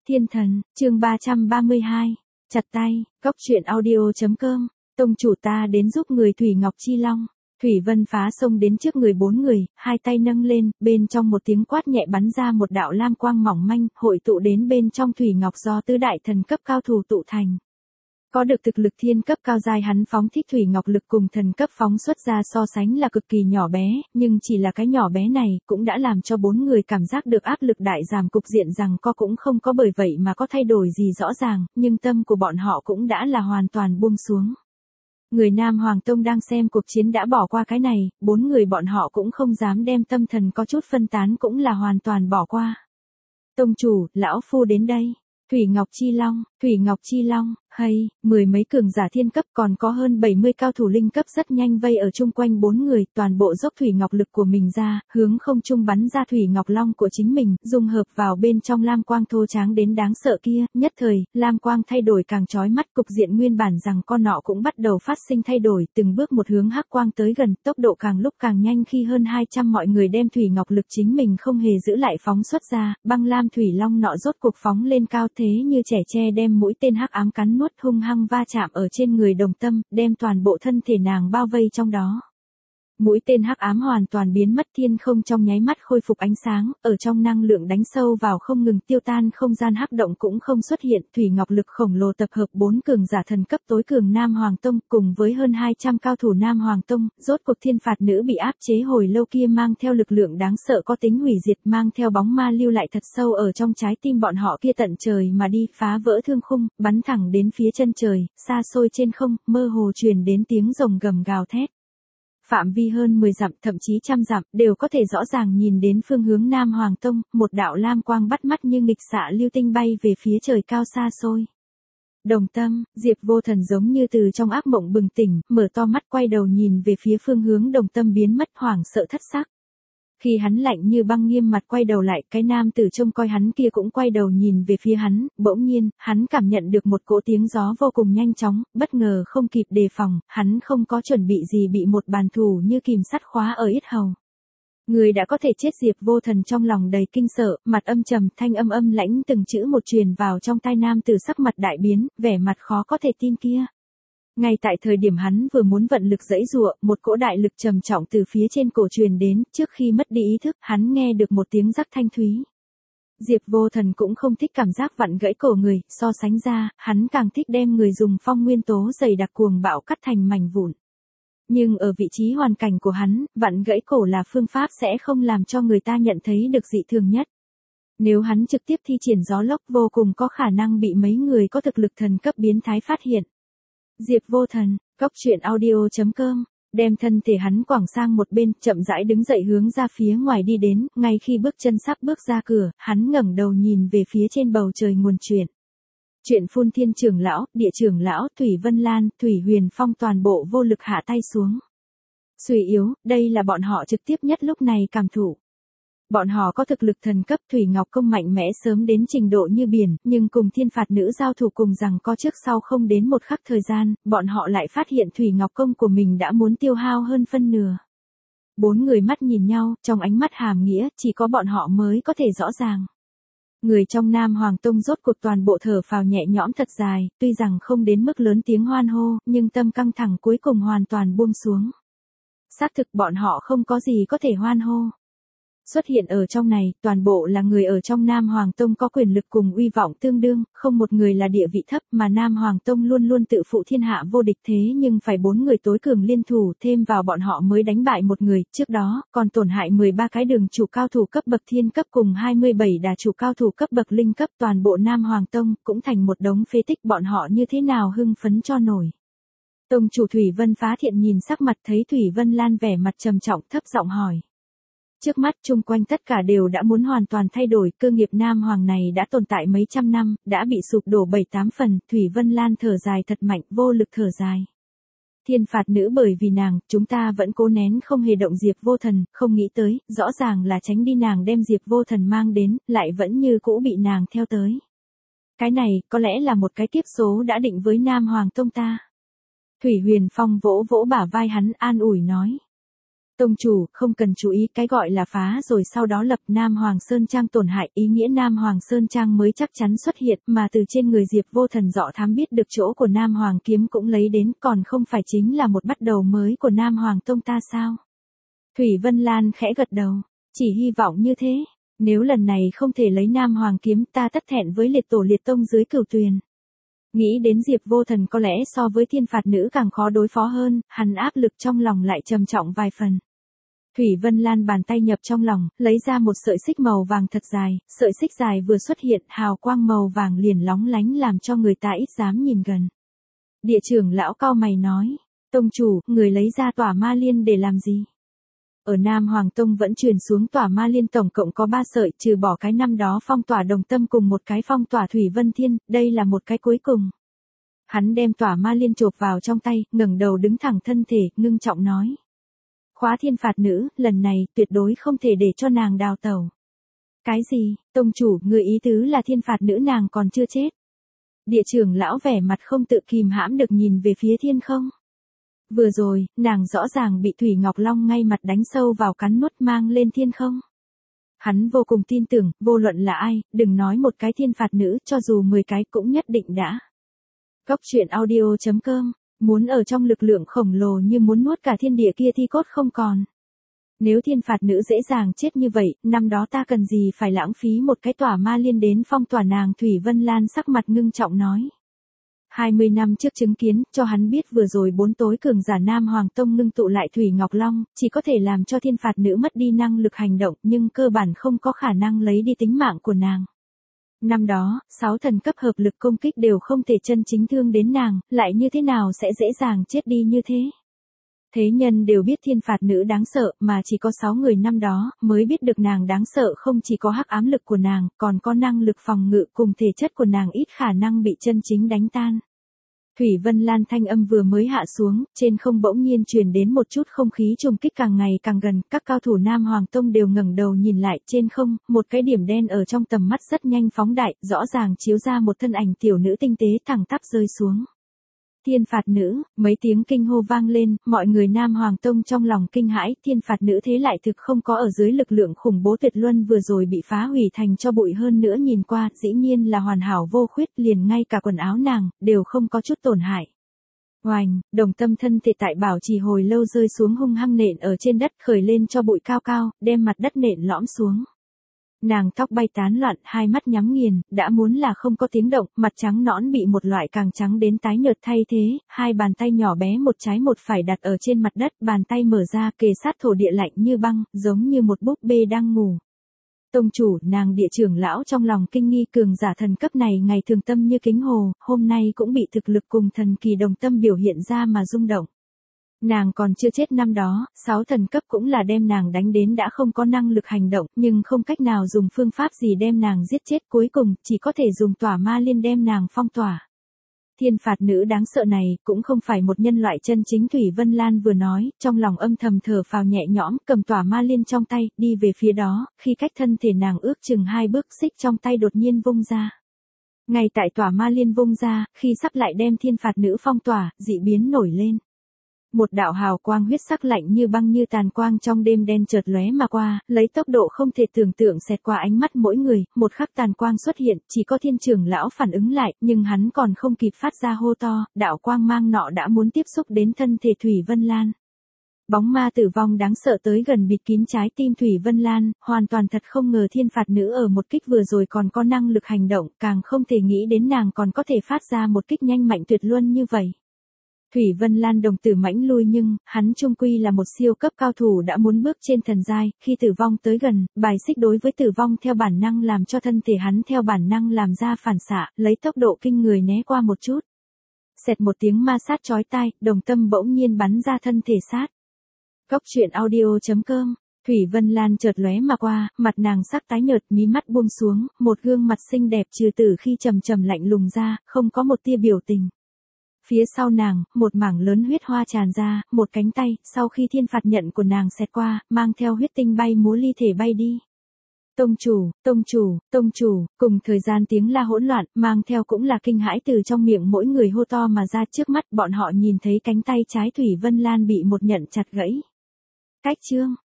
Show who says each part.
Speaker 1: Thiên thần, chương 332. Chặt tay, góc truyện audio.com. Tông chủ ta đến giúp người Thủy Ngọc Chi Long. Thủy Vân phá sông đến trước người 4 người, hai tay nâng lên, bên trong một tiếng quát nhẹ bắn ra một đạo lam quang mỏng manh, hội tụ đến bên trong Thủy Ngọc do tứ đại thần cấp cao thủ tụ thành. Có được thực lực thiên cấp cao giai hắn phóng thích Thủy Ngọc lực cùng thần cấp phóng xuất ra so sánh là cực kỳ nhỏ bé, nhưng chỉ là cái nhỏ bé này cũng đã làm cho 4 người cảm giác được áp lực đại giảm, cục diện rằng co cũng không có bởi vậy mà có thay đổi gì rõ ràng, nhưng tâm của bọn họ cũng đã là hoàn toàn buông xuống. Người Nam Hoàng Tông đang xem cuộc chiến đã bỏ qua cái này, 4 người bọn họ cũng không dám đem tâm thần có chút phân tán, cũng là hoàn toàn bỏ qua. Tông chủ, lão phu đến đây. Thủy Ngọc Chi Long, hay, mười mấy cường giả thiên cấp còn có hơn 70 cao thủ linh cấp rất nhanh vây ở chung quanh 4 người, toàn bộ dốc Thủy Ngọc lực của mình ra, hướng không trung bắn ra Thủy Ngọc Long của chính mình, dung hợp vào bên trong lam quang thô tráng đến đáng sợ kia, nhất thời, lam quang thay đổi càng chói mắt, cục diện nguyên bản rằng con nọ cũng bắt đầu phát sinh thay đổi, từng bước một hướng hắc quang tới gần, tốc độ càng lúc càng nhanh khi hơn 200 mọi người đem Thủy Ngọc lực chính mình không hề giữ lại phóng xuất ra, băng lam Thủy Long nọ rốt cuộc phóng lên cao thế như trẻ tre đem mũi tên hắc ám cắn nuốt, hung hăng va chạm ở trên người Đồng Tâm, đem toàn bộ thân thể nàng bao vây trong đó. Mũi tên hắc ám hoàn toàn biến mất, thiên không trong nháy mắt khôi phục ánh sáng, ở trong năng lượng đánh sâu vào không ngừng tiêu tan, không gian hắc động cũng không xuất hiện, Thủy Ngọc lực khổng lồ tập hợp 4 cường giả thần cấp tối cường Nam Hoàng Tông cùng với hơn 200 cao thủ Nam Hoàng Tông, rốt cuộc thiên phạt nữ bị áp chế hồi lâu kia mang theo lực lượng đáng sợ có tính hủy diệt, mang theo bóng ma lưu lại thật sâu ở trong trái tim bọn họ kia tận trời mà đi, phá vỡ thương khung, bắn thẳng đến phía chân trời, xa xôi trên không, mơ hồ truyền đến tiếng rồng gầm gào thét. Phạm vi hơn 10 dặm, thậm chí trăm dặm, đều có thể rõ ràng nhìn đến phương hướng Nam Hoàng Tông, một đạo lam quang bắt mắt như nghịch xạ lưu tinh bay về phía trời cao xa xôi. Đồng Tâm, Diệp Vô Thần giống như từ trong ác mộng bừng tỉnh, mở to mắt quay đầu nhìn về phía phương hướng Đồng Tâm biến mất, hoảng sợ thất sắc. Khi hắn lạnh như băng nghiêm mặt quay đầu lại, cái nam tử trông coi hắn kia cũng quay đầu nhìn về phía hắn, bỗng nhiên, hắn cảm nhận được một cỗ tiếng gió vô cùng nhanh chóng, bất ngờ không kịp đề phòng, hắn không có chuẩn bị gì bị một bàn thủ như kìm sắt khóa ở yết hầu. Người đã có thể chết. Diệp Vô Thần trong lòng đầy kinh sợ, mặt âm trầm, thanh âm âm lãnh từng chữ một truyền vào trong tai nam tử, sắc mặt đại biến, vẻ mặt khó có thể tin kia. Ngay tại thời điểm hắn vừa muốn vận lực giãy giụa, một cỗ đại lực trầm trọng từ phía trên cổ truyền đến, trước khi mất đi ý thức, hắn nghe được một tiếng rắc thanh thúy. Diệp Vô Thần cũng không thích cảm giác vặn gãy cổ người, so sánh ra, hắn càng thích đem người dùng phong nguyên tố dày đặc cuồng bạo cắt thành mảnh vụn. Nhưng ở vị trí hoàn cảnh của hắn, vặn gãy cổ là phương pháp sẽ không làm cho người ta nhận thấy được dị thường nhất. Nếu hắn trực tiếp thi triển gió lốc, vô cùng có khả năng bị mấy người có thực lực thần cấp biến thái phát hiện. Diệp Vô Thần, góc truyện audio.com, đem thân thể hắn quẳng sang một bên, chậm rãi đứng dậy hướng ra phía ngoài đi đến, ngay khi bước chân sắp bước ra cửa, hắn ngẩng đầu nhìn về phía trên bầu trời nguồn chuyện. Chuyện Phun Thiên trưởng lão, Địa trưởng lão, Thủy Vân Lan, Thủy Huyền Phong toàn bộ vô lực hạ tay xuống. Suy yếu, đây là bọn họ trực tiếp nhất lúc này cảm thụ. Bọn họ có thực lực thần cấp, Thủy Ngọc công mạnh mẽ sớm đến trình độ như biển, nhưng cùng thiên phạt nữ giao thủ cùng rằng có trước sau không đến một khắc thời gian, bọn họ lại phát hiện Thủy Ngọc công của mình đã muốn tiêu hao hơn phân nửa. 4 người mắt nhìn nhau, trong ánh mắt hàm nghĩa, chỉ có bọn họ mới có thể rõ ràng. Người trong Nam Hoàng Tông rốt cuộc toàn bộ thở phào nhẹ nhõm thật dài, tuy rằng không đến mức lớn tiếng hoan hô, nhưng tâm căng thẳng cuối cùng hoàn toàn buông xuống. Xác thực bọn họ không có gì có thể hoan hô. Xuất hiện ở trong này, toàn bộ là người ở trong Nam Hoàng Tông có quyền lực cùng uy vọng tương đương, không một người là địa vị thấp, mà Nam Hoàng Tông luôn luôn tự phụ thiên hạ vô địch, thế nhưng phải 4 người tối cường liên thủ, thêm vào bọn họ mới đánh bại một người, trước đó, còn tổn hại 13 cái đường chủ cao thủ cấp bậc thiên cấp cùng 27 đà chủ cao thủ cấp bậc linh cấp, toàn bộ Nam Hoàng Tông cũng thành một đống phế tích, bọn họ như thế nào hưng phấn cho nổi. Tông chủ Thủy Vân Phá Thiện nhìn sắc mặt thấy Thủy Vân Lan vẻ mặt trầm trọng, thấp giọng hỏi. Trước mắt chung quanh tất cả đều đã muốn hoàn toàn thay đổi, cơ nghiệp Nam Hoàng này đã tồn tại mấy trăm năm, đã bị sụp đổ 7-8 phần, Thủy Vân Lan thở dài thật mạnh, vô lực thở dài. Thiên phạt nữ bởi vì nàng, chúng ta vẫn cố nén không hề động Diệp Vô Thần, không nghĩ tới, rõ ràng là tránh đi nàng đem Diệp Vô Thần mang đến, lại vẫn như cũ bị nàng theo tới. Cái này, có lẽ là một cái kiếp số đã định với Nam Hoàng Tông ta. Thủy Huyền Phong vỗ vỗ bả vai hắn an ủi nói. Tông chủ, không cần chú ý, cái gọi là phá rồi sau đó lập Nam Hoàng Sơn Trang tổn hại, ý nghĩa Nam Hoàng Sơn Trang mới chắc chắn xuất hiện, mà từ trên người Diệp Vô Thần dọ thám biết được chỗ của Nam Hoàng kiếm cũng lấy đến, còn không phải chính là một bắt đầu mới của Nam Hoàng Tông ta sao? Thủy Vân Lan khẽ gật đầu, chỉ hy vọng như thế, nếu lần này không thể lấy Nam Hoàng kiếm ta tất thẹn với liệt tổ liệt tông dưới Cửu Tuyền. Nghĩ đến Diệp Vô Thần có lẽ so với thiên phạt nữ càng khó đối phó hơn, hắn áp lực trong lòng lại trầm trọng vài phần. Thủy Vân Lan bàn tay nhập trong lòng, lấy ra một sợi xích màu vàng thật dài, sợi xích dài vừa xuất hiện, hào quang màu vàng liền lóng lánh làm cho người ta ít dám nhìn gần. Địa trưởng lão cau mày nói, tông chủ, người lấy ra tỏa ma liên để làm gì? Ở Nam Hoàng Tông vẫn truyền xuống tỏa ma liên tổng cộng có 3 sợi, trừ bỏ cái năm đó phong tỏa Đồng Tâm cùng một cái phong tỏa Thủy Vân Thiên, đây là một cái cuối cùng. Hắn đem tỏa ma liên chộp vào trong tay, ngẩng đầu đứng thẳng thân thể, ngưng trọng nói. Khóa thiên phạt nữ, lần này, tuyệt đối không thể để cho nàng đào tẩu. Cái gì, tông chủ, người ý tứ là thiên phạt nữ nàng còn chưa chết. Địa trưởng lão vẻ mặt không tự kìm hãm được nhìn về phía thiên không. Vừa rồi, nàng rõ ràng bị Thủy Ngọc Long ngay mặt đánh sâu vào cắn nuốt mang lên thiên không. Hắn vô cùng tin tưởng, vô luận là ai, đừng nói một cái thiên phạt nữ, cho dù 10 cái cũng nhất định đã. Góc truyện audio.com, muốn ở trong lực lượng khổng lồ như muốn nuốt cả thiên địa kia thi cốt không còn. Nếu thiên phạt nữ dễ dàng chết như vậy, năm đó ta cần gì phải lãng phí một cái tỏa ma liên đến phong tỏa nàng? Thủy Vân Lan sắc mặt ngưng trọng nói. 20 năm trước chứng kiến, cho hắn biết vừa rồi 4 tối cường giả Nam Hoàng Tông ngưng tụ lại Thủy Ngọc Long, chỉ có thể làm cho thiên phạt nữ mất đi năng lực hành động, nhưng cơ bản không có khả năng lấy đi tính mạng của nàng. Năm đó, 6 thần cấp hợp lực công kích đều không thể chân chính thương đến nàng, lại như thế nào sẽ dễ dàng chết đi như thế? Thế nhân đều biết thiên phạt nữ đáng sợ, mà chỉ có 6 người năm đó mới biết được nàng đáng sợ, không chỉ có hắc ám lực của nàng, còn có năng lực phòng ngự cùng thể chất của nàng ít khả năng bị chân chính đánh tan. Thủy Vân Lan thanh âm vừa mới hạ xuống, trên không bỗng nhiên truyền đến một chút không khí trùng kích càng ngày càng gần, các cao thủ Nam Hoàng Tông đều ngẩng đầu nhìn lại, trên không, một cái điểm đen ở trong tầm mắt rất nhanh phóng đại, rõ ràng chiếu ra một thân ảnh tiểu nữ tinh tế thẳng tắp rơi xuống. Thiên phạt nữ, mấy tiếng kinh hô vang lên, mọi người Nam Hoàng Tông trong lòng kinh hãi, thiên phạt nữ thế lại thực không có ở dưới lực lượng khủng bố tuyệt luân vừa rồi bị phá hủy thành cho bụi, hơn nữa nhìn qua, dĩ nhiên là hoàn hảo vô khuyết, liền ngay cả quần áo nàng, đều không có chút tổn hại. Oành, Đồng Tâm thân thể tại bảo trì hồi lâu rơi xuống hung hăng nện ở trên đất, khởi lên cho bụi cao cao, đem mặt đất nện lõm xuống. Nàng tóc bay tán loạn, hai mắt nhắm nghiền, đã muốn là không có tiếng động, mặt trắng nõn bị một loại càng trắng đến tái nhợt thay thế, hai bàn tay nhỏ bé một trái một phải đặt ở trên mặt đất, bàn tay mở ra kề sát thổ địa lạnh như băng, giống như một búp bê đang ngủ. Tông chủ, nàng địa trưởng lão trong lòng kinh nghi, cường giả thần cấp này ngày thường tâm như kính hồ, hôm nay cũng bị thực lực cùng thần kỳ đồng tâm biểu hiện ra mà rung động. Nàng còn chưa chết năm đó, 6 thần cấp cũng là đem nàng đánh đến đã không có năng lực hành động, nhưng không cách nào dùng phương pháp gì đem nàng giết chết, cuối cùng chỉ có thể dùng tỏa ma liên đem nàng phong tỏa. Thiên phạt nữ đáng sợ này cũng không phải một nhân loại chân chính. Thủy Vân Lan vừa nói, trong lòng âm thầm thở phào nhẹ nhõm, cầm tỏa ma liên trong tay, đi về phía đó, khi cách thân thể nàng ước chừng 2 bước, xích trong tay đột nhiên vung ra. Ngay tại tỏa ma liên vung ra, khi sắp lại đem thiên phạt nữ phong tỏa, dị biến nổi lên. Một đạo hào quang huyết sắc lạnh như băng như tàn quang trong đêm đen chợt lóe mà qua, lấy tốc độ không thể tưởng tượng xẹt qua ánh mắt mỗi người, một khắc tàn quang xuất hiện, chỉ có thiên trưởng lão phản ứng lại, nhưng hắn còn không kịp phát ra hô to, đạo quang mang nọ đã muốn tiếp xúc đến thân thể Thủy Vân Lan. Bóng ma tử vong đáng sợ tới gần bịt kín trái tim Thủy Vân Lan, hoàn toàn thật không ngờ thiên phạt nữ ở một kích vừa rồi còn có năng lực hành động, càng không thể nghĩ đến nàng còn có thể phát ra một kích nhanh mạnh tuyệt luân như vậy. Thủy Vân Lan đồng tử mãnh lui, nhưng hắn chung quy là một siêu cấp cao thủ đã muốn bước trên thần giai, khi tử vong tới gần, bài xích đối với tử vong theo bản năng làm cho thân thể hắn theo bản năng làm ra phản xạ, lấy tốc độ kinh người né qua một chút. Xẹt một tiếng ma sát chói tai, Đồng Tâm bỗng nhiên bắn ra thân thể sát. Góc truyện audio.com. Thủy Vân Lan chợt lóe mà qua, mặt nàng sắc tái nhợt, mí mắt buông xuống, một gương mặt xinh đẹp trừ tử khi trầm trầm lạnh lùng ra, không có một tia biểu tình. Phía sau nàng, một mảng lớn huyết hoa tràn ra, một cánh tay, sau khi thiên phạt nhận của nàng xẹt qua, mang theo huyết tinh bay múa ly thể bay đi. Tông chủ, tông chủ, tông chủ, cùng thời gian tiếng la hỗn loạn, mang theo cũng là kinh hãi từ trong miệng mỗi người hô to mà ra. Trước mắt bọn họ nhìn thấy cánh tay trái Thủy Vân Lan bị một nhận chặt gãy. Khách trương,